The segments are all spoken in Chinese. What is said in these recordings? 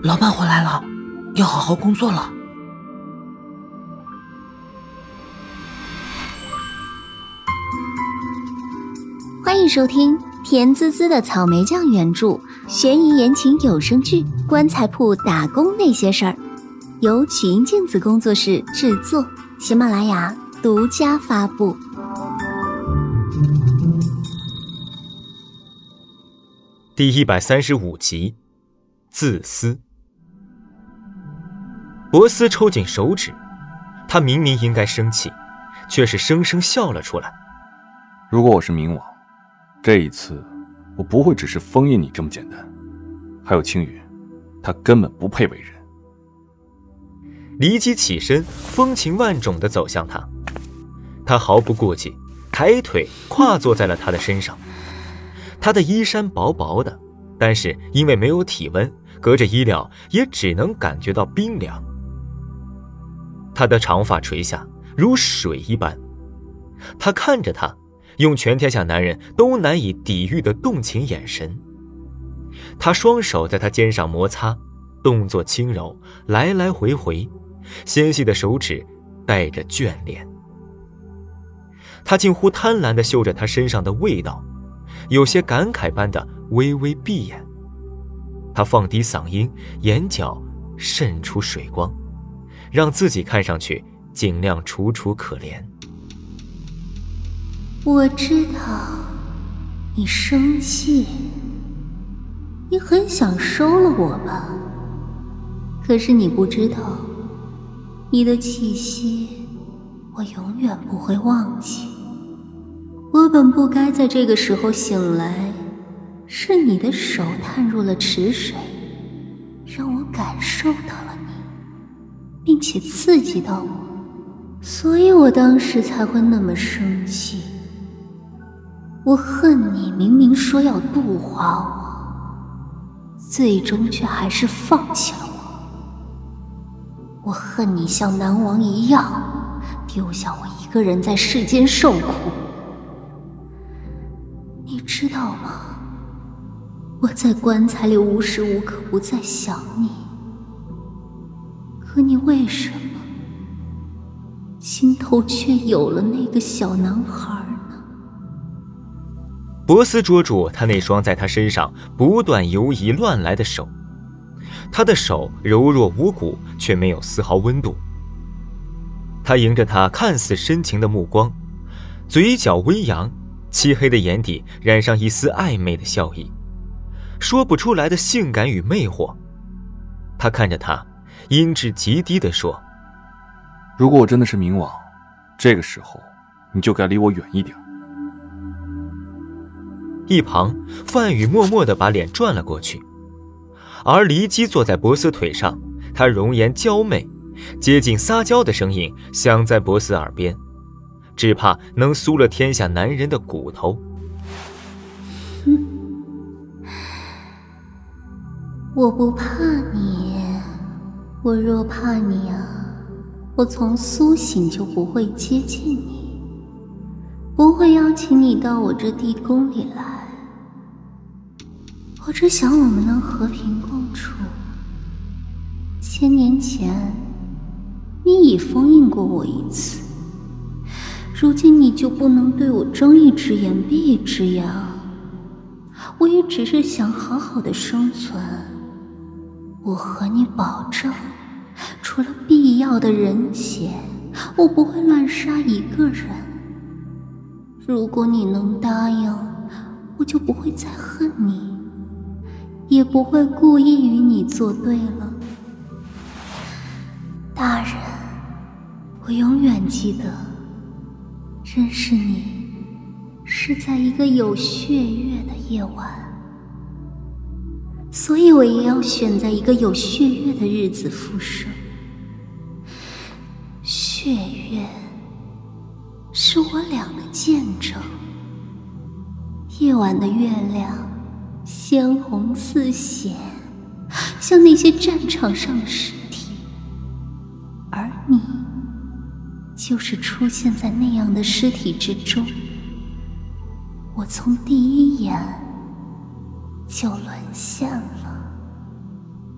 老板回来了，要好好工作了。 欢迎收听甜滋滋的草莓酱原著悬疑言情有声剧《棺材铺打工那些事儿》，由曲音镜子工作室制作，喜马拉雅独家发布。 第135集，自私。博斯抽紧手指，他明明应该生气，却是生生笑了出来。 如果我是冥王，这一次我不会只是封印你这么简单。还有青云，他根本不配为人。 黎基起身，风情万种地走向他，他毫不顾忌，抬腿跨坐在了他的身上。他的衣衫薄薄的，但是因为没有体温，隔着衣料也只能感觉到冰凉。他的长发垂下，如水一般。他看着他，用全天下男人都难以抵御的动情眼神。他双手在他肩上摩擦，动作轻柔，来来回回，纤细的手指带着眷恋。他近乎贪婪地嗅着他身上的味道，有些感慨般的微微闭眼。他放低嗓音，眼角渗出水光，让自己看上去尽量楚楚可怜。 我知道你生气，你很想收了我吧？可是你不知道，你的气息我永远不会忘记。我本不该在这个时候醒来，是你的手探入了池水，让我感受到了你，并且刺激到我，所以我当时才会那么生气。我恨你明明说要度化我，最终却还是放弃了我。我恨你像南王一样，丢下我一个人在世间受苦。你知道吗？我在棺材里无时无刻不在想你，可你为什么心头却有了那个小男孩呢？ 博斯捉住他那双在他身上不断游移乱来的手，他的手柔弱无骨，却没有丝毫温度。他迎着他看似深情的目光，嘴角微扬，漆黑的眼底染上一丝暧昧的笑意，说不出来的性感与魅惑。他看着他，音质极低地说： 如果我真的是冥王，这个时候你就该离我远一点。 一旁范宇默默地把脸转了过去，而黎基坐在博斯腿上，他容颜娇媚，接近撒娇的声音响在博斯耳边，只怕能酥了天下男人的骨头。 我不怕你，我若怕你啊，我从苏醒就不会接近你，不会邀请你到我这地宫里来。我只想我们能和平共处。千年前你已封印过我一次，如今你就不能对我睁一只眼闭一只眼啊？我也只是想好好的生存。我和你保证，除了必要的人血，我不会乱杀一个人。如果你能答应，我就不会再恨你，也不会故意与你作对了。大人，我永远记得，认识你是在一个有血月的夜晚，所以我也要选在一个有血月的日子复生。血月是我俩的见证。夜晚的月亮鲜红似血，像那些战场上的尸体，而你就是出现在那样的尸体之中。我从第一眼就沦陷了。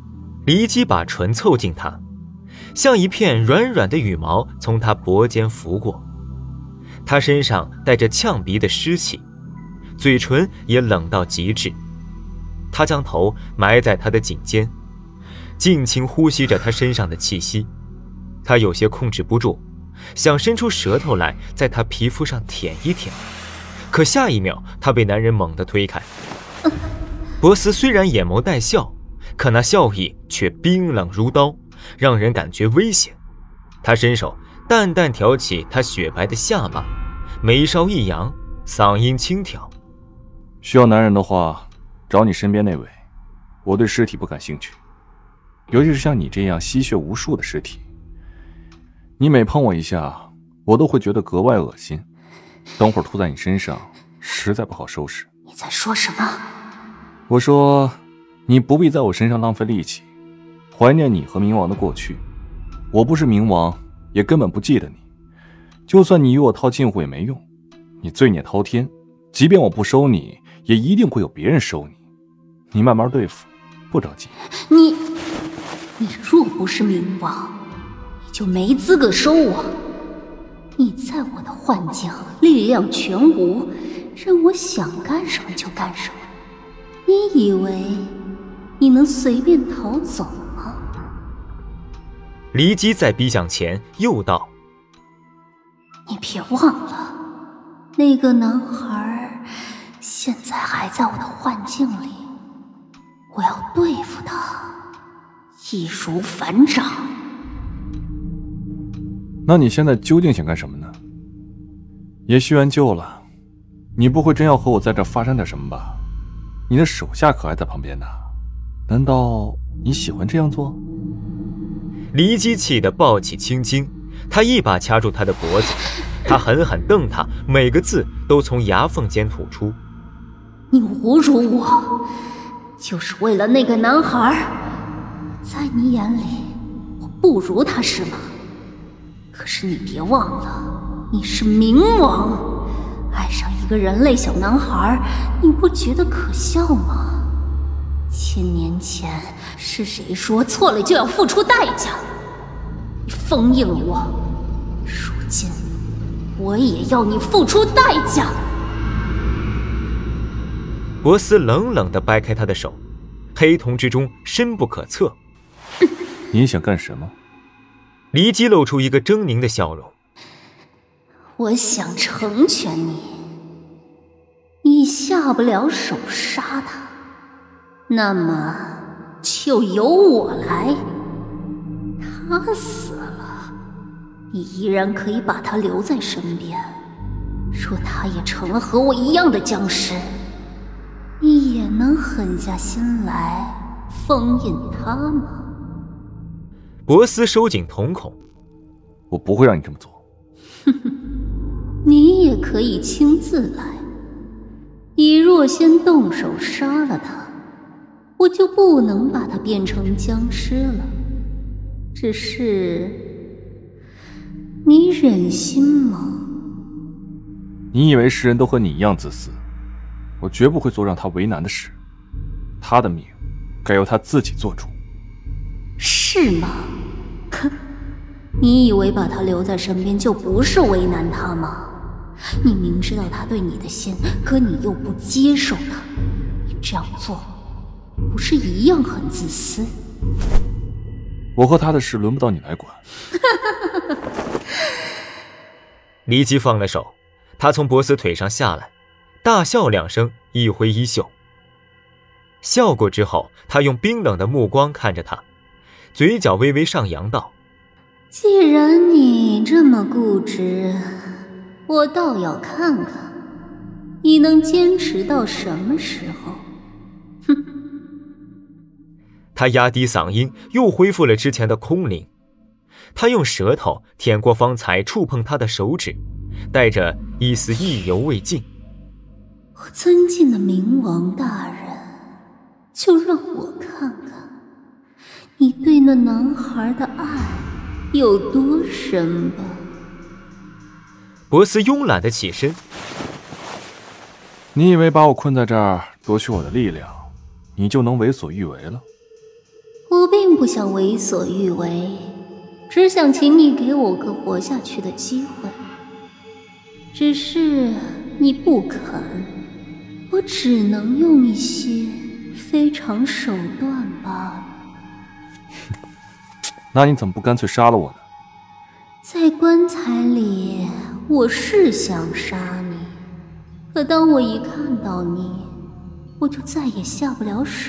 黎姬把唇凑近他，像一片软软的羽毛从他脖间拂过。他身上带着呛鼻的湿气，嘴唇也冷到极致。他将头埋在他的颈间，尽情呼吸着他身上的气息。他有些控制不住，想伸出舌头来在他皮肤上舔一舔，可下一秒他被男人猛地推开。博斯虽然眼眸带笑，可那笑意却冰冷如刀，让人感觉危险。他伸手淡淡挑起他雪白的下巴，眉梢一扬，嗓音轻佻： 需要男人的话，找你身边那位。我对尸体不感兴趣，尤其是像你这样吸血无数的尸体。你每碰我一下，我都会觉得格外恶心，等会儿吐在你身上实在不好收拾。 你在说什么？ 我说你不必在我身上浪费力气，怀念你和冥王的过去。我不是冥王，也根本不记得你，就算你与我套近乎也没用。你罪孽滔天，即便我不收你，也一定会有别人收你。你慢慢对付，不着急。 你若不是冥王，你就没资格收我。你在我的幻境力量全无，让我想干什么就干什么。你以为你能随便逃走吗？ 黎姬在逼向前又道： 你别忘了，那个男孩现在还在我的幻境里，我要对付他，易如反掌。 那你现在究竟想干什么呢？也许完救了，你不会真要和我在这发生点什么吧？你的手下可还在旁边呢，难道你喜欢这样做？ 黎姬气得抱起青青，他一把掐住他的脖子，他狠狠瞪他，每个字都从牙缝间吐出： 你侮辱我，就是为了那个男孩？在你眼里，我不如他是吗？可是你别忘了，你是冥王，爱上一个人类小男孩，你不觉得可笑吗？1000年前是谁说错了就要付出代价？你封印了我，如今我也要你付出代价。 博斯冷冷地掰开他的手，黑瞳之中深不可测。 你想干什么？ 黎姬露出一个狰狞的笑容。 我想成全你，你下不了手杀他，那么就由我来。他死了，你依然可以把他留在身边。若他也成了和我一样的僵尸，你也能狠下心来封印他吗？ 博斯收紧瞳孔： 我不会让你这么做。 你也可以亲自来。你若先动手杀了他，我就不能把他变成僵尸了。只是你忍心吗？ 你以为世人都和你一样自私？我绝不会做让他为难的事。他的命该由他自己做主。 是吗？哼，你以为把他留在身边就不是为难他吗？你明知道他对你的心，可你又不接受他，你这样做不是一样很自私？ 我和他的事轮不到你来管。 黎姬放了手，他从博斯腿上下来，大笑2声，一挥衣袖。笑过之后，他用冰冷的目光看着他，嘴角微微上扬道： 既然你这么固执，我倒要看看你能坚持到什么时候。哼！ 他压低嗓音，又恢复了之前的空灵。他用舌头舔过方才触碰他的手指，带着一丝意犹未尽。 我尊敬的冥王大人，就让我看看你对那男孩的爱有多深吧。 博斯慵懒地起身： 你以为把我困在这儿，夺取我的力量，你就能为所欲为了？ 我并不想为所欲为，只想请你给我个活下去的机会。只是你不肯，我只能用一些非常手段罢了。 那你怎么不干脆杀了我呢？ 在棺材里，我是想杀你，可当我一看到你，我就再也下不了手。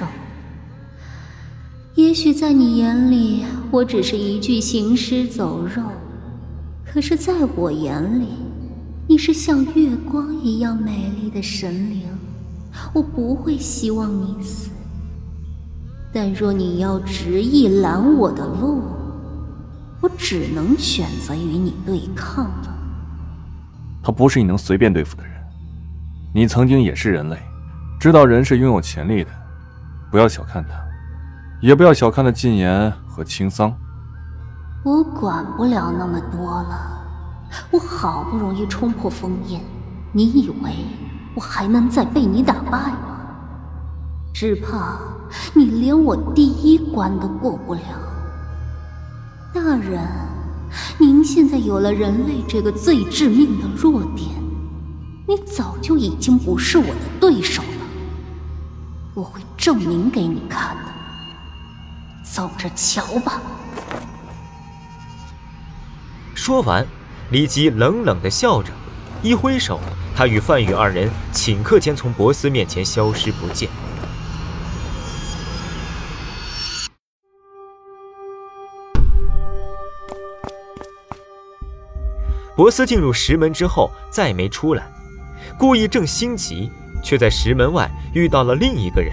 也许在你眼里，我只是一具行尸走肉，可是在我眼里，你是像月光一样美丽的神灵，我不会希望你死。但若你要执意拦我的路，我只能选择与你对抗了。 他不是你能随便对付的人，你曾经也是人类，知道人是拥有潜力的，不要小看他，也不要小看了禁言和青桑。 我管不了那么多了，我好不容易冲破封印，你以为我还能再被你打败吗？只怕你连我第一关都过不了。大人，您现在有了人类这个最致命的弱点，你早就已经不是我的对手了。我会证明给你看的，走着瞧吧。 说完，李吉冷冷地笑着，一挥手，他与范宇二人顷刻间从博斯面前消失不见。博斯进入石门之后再没出来，故意正心急，却在石门外遇到了另一个人。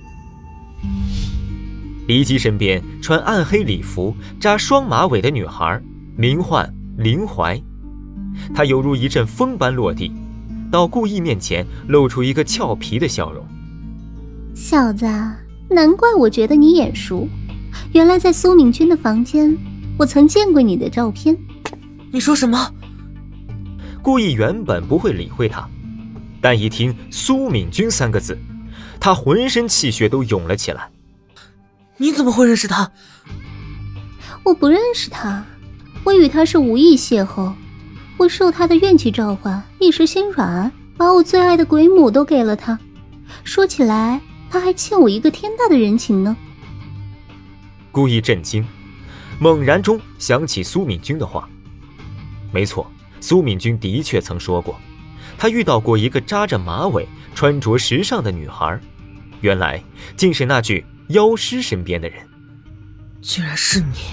黎姬身边穿暗黑礼服、扎双马尾的女孩，名唤林怀。她犹如一阵风般落地，到顾意面前露出一个俏皮的笑容。 小子，难怪我觉得你眼熟，原来在苏敏君的房间，我曾见过你的照片。 你说什么？ 顾意原本不会理会他，但一听苏敏君三个字，他浑身气血都涌了起来。 你怎么会认识他？ 我不认识他，我与他是无意邂逅，我受他的怨气召唤，一时心软，把我最爱的鬼母都给了他。说起来，他还欠我一个天大的人情呢。 顾意震惊，猛然中想起苏敏君的话。没错，苏敏君的确曾说过，她遇到过一个扎着马尾、穿着时尚的女孩，原来竟是那具妖尸身边的人。 居然是你！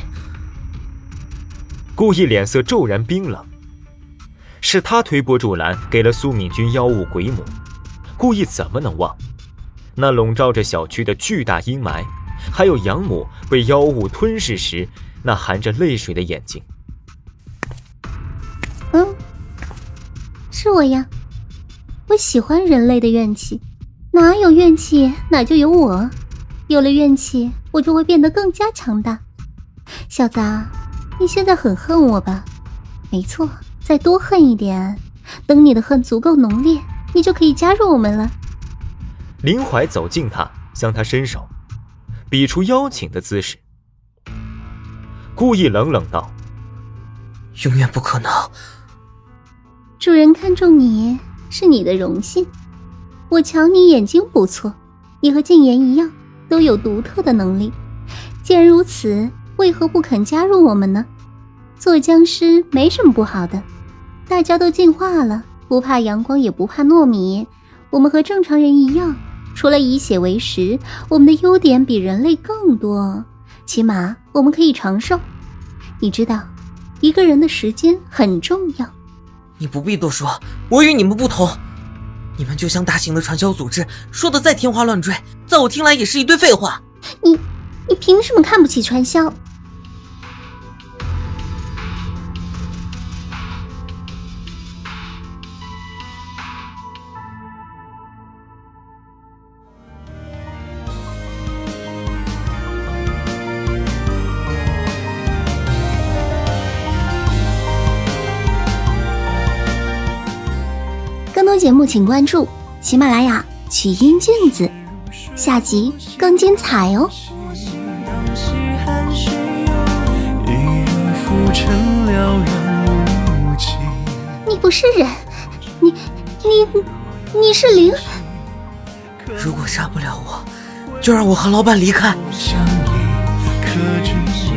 顾意脸色骤然冰冷，是他推波助澜，给了苏敏君妖物鬼母。顾意怎么能忘？那笼罩着小区的巨大阴霾，还有养母被妖物吞噬时那含着泪水的眼睛。 是我呀，我喜欢人类的怨气，哪有怨气哪就有我，有了怨气我就会变得更加强大。小子，你现在很恨我吧？没错，再多恨一点，等你的恨足够浓烈，你就可以加入我们了。 林怀走近他，向他伸手，比出邀请的姿势。顾意冷冷道： 永远不可能。 主人看中你是你的荣幸，我瞧你眼睛不错，你和禁言一样都有独特的能力，既然如此，为何不肯加入我们呢？做僵尸没什么不好的，大家都进化了，不怕阳光也不怕糯米，我们和正常人一样，除了以血为食，我们的优点比人类更多，起码我们可以长寿。你知道，一个人的时间很重要。 你不必多说，我与你们不同，你们就像大型的传销组织，说的再天花乱坠，在我听来也是一堆废话。 你凭什么看不起传销？更多节目请关注喜马拉雅曲音镜子，下集更精彩哦。 成了然无情。 你不是人，你是灵。 如果杀不了我，就让我和老板离开。 相依可知